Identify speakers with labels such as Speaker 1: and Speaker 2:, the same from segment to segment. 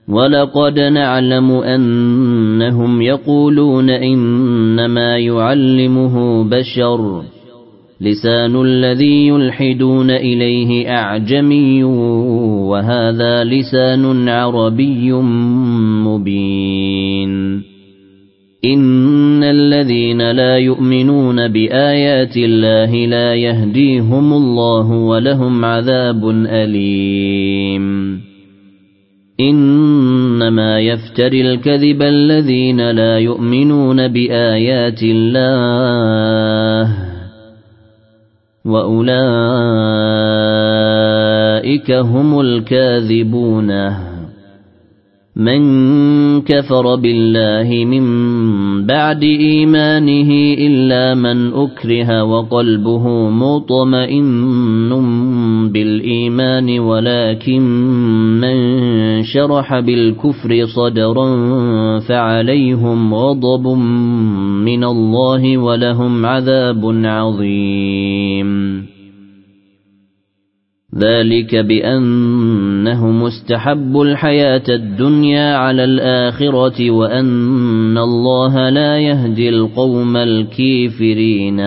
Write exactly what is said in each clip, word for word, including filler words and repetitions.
Speaker 1: ولقد نعلم أنهم يقولون إنما يعلمه بشر لسان الذي يلحدون إليه أعجمي وهذا لسان عربي مبين إن الذين لا يؤمنون بآيات الله لا يهديهم الله ولهم عذاب أليم إنما يفتري الكذب الذين لا يؤمنون بآيات الله وأولئك هم الكاذبون من كفر بالله من بعد إيمانه إلا من أكره وقلبه مطمئن بالإيمان ولكن من شرح بالكفر صدرا فعليهم غضب من الله ولهم عذاب عظيم ذلك بأنهم استحبوا الحياة الدنيا على الآخرة وأن الله لا يهدي القوم الكافرين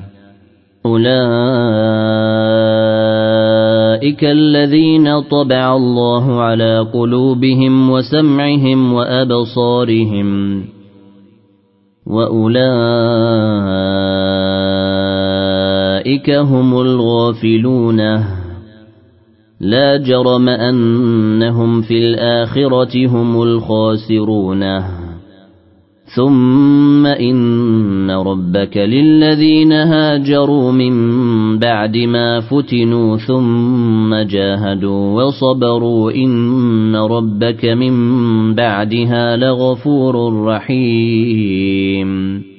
Speaker 1: أولئك الذين طبع الله على قلوبهم وسمعهم وأبصارهم وأولئك هم الغافلون لا جرم أنهم في الآخرة هم الخاسرون ثم إن ربك للذين هاجروا من بعد ما فتنوا ثم جاهدوا وصبروا إن ربك من بعدها لغفور رحيم